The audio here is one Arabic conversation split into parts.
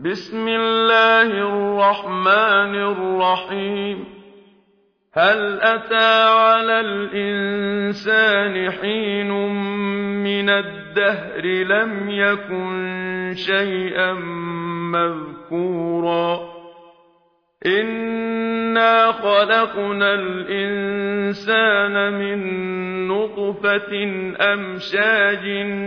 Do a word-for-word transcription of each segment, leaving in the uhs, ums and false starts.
بسم الله الرحمن الرحيم هل أتى على الإنسان حين من الدهر لم يكن شيئا مذكورا إنا خلقنا الإنسان من نطفة أمشاج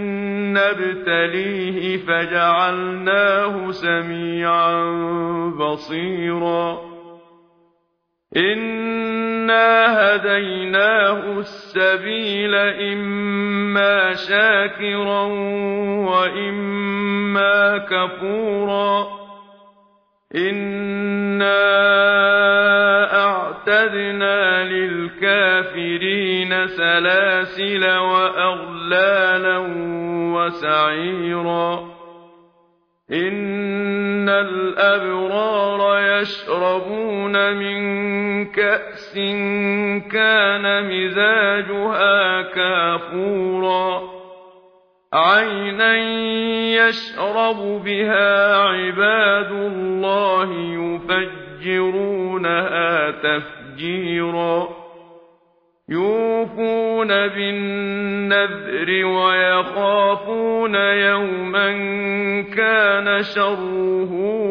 نبتليه فجعلناه سميعا بصيرا إنا هديناه السبيل إما شاكرا وإما كفورا إنا أعتدنا للكافرين سلاسل وأغلالا وسعيرا إن الأبرار يشربون من كأس كان مزاجها كافورا عينا يشرب بها عباد الله يفجرونها تفجيرا يوفون بالنذر ويخافون يوما كان شره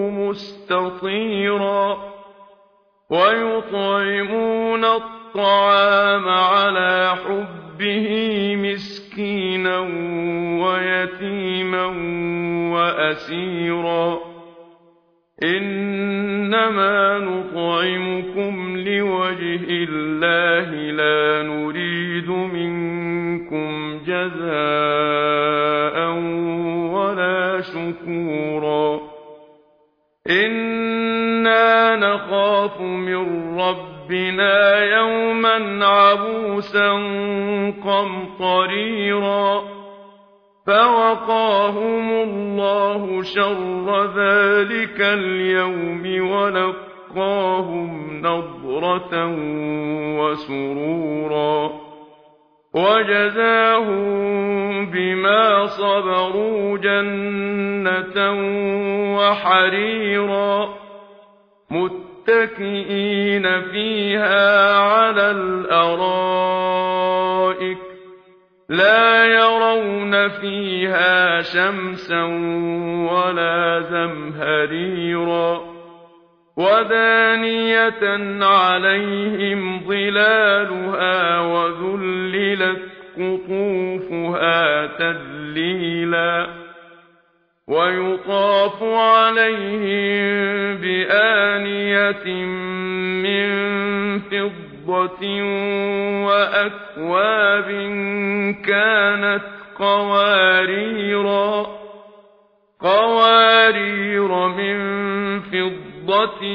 مستطيرا ويطعمون الطعام على حبه مسكينا ويتيما وأسيرا إنما نطعمكم لوجه الله لا نريد منكم جزاء ولا شكورا إنا نخاف من ربنا يوما عبوسا قمطريرا فوقاهم الله شر ذلك اليوم ولقاهم نضرة وسرورا وجزاهم بما صبروا جنة وحريرا متكئين فيها على الأرائك لا يرون فيها شمسا ولا زمهريرا ودانية عليهم ظلالها وذللت قطوفها تذليلا ويطاف عليهم بآنية من فضة وأكواب كانت قواريرا قوارير من فضة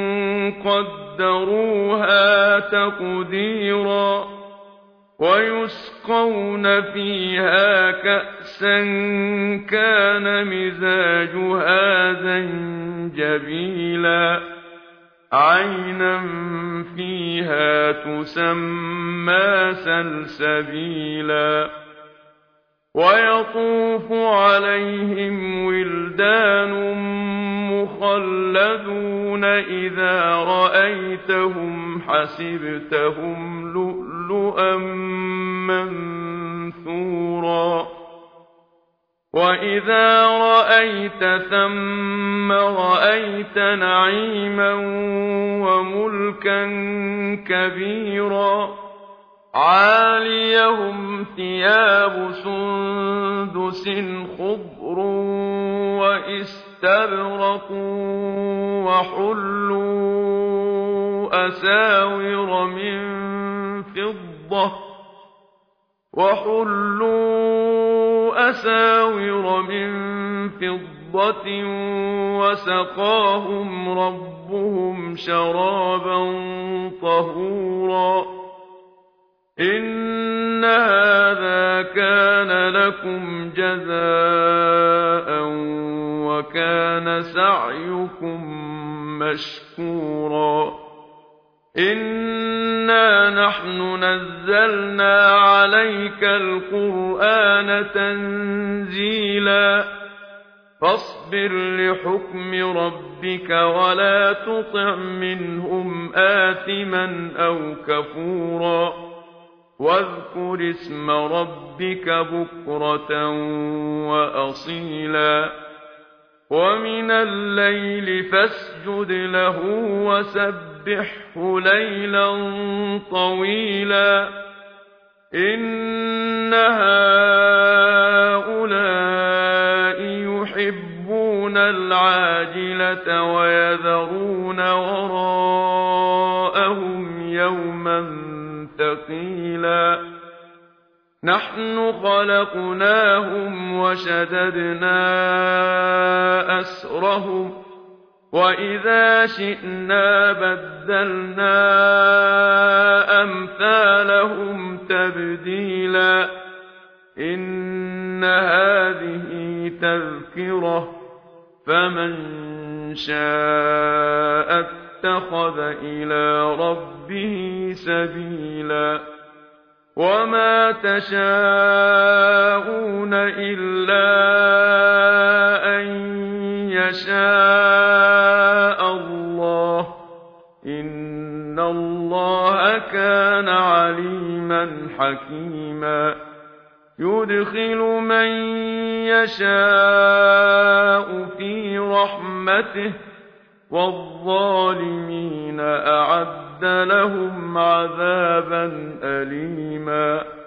قدروها تقديرا ويسقون فيها كأسا كان مزاجها زنجبيلا عينا فيها تسمى سلسبيلا ويطوف عليهم ولدان مخلدون إذا رأيتهم حسبتهم لؤلؤا منثورا وإذا رأيت ثم رأيت نعيما وملكا كبيرا عاليهم ثياب سندس خضر واستبرق وحلوا أساور من فضة وحلوا أساور من فضة وسقاهم ربهم شرابا طهورا إن هذا كان لكم جزاء وكان سعيكم مشكورا إنا نحن نزلنا عليك القرآن تنزيلا فاصبر لحكم ربك ولا تطع منهم آثما أو كفورا واذكر اسم ربك بكرة وأصيلا ومن الليل فاسجد له وسبحه ليلا طويلا إن هؤلاء يحبون العاجلة ويذرون وراءهم يوما ثقيلا نحن خلقناهم وشددنا أسرهم وإذا شئنا بدلنا أمثالهم تبديلا إن هذه تذكرة فمن شاء اتخذ إلى ربه سبيلا وما تشاءون إلا أن يشاء الله إن الله كان عليما حكيما يدخل من يشاء في رحمته والظالمين أعد لهم عذابا أليما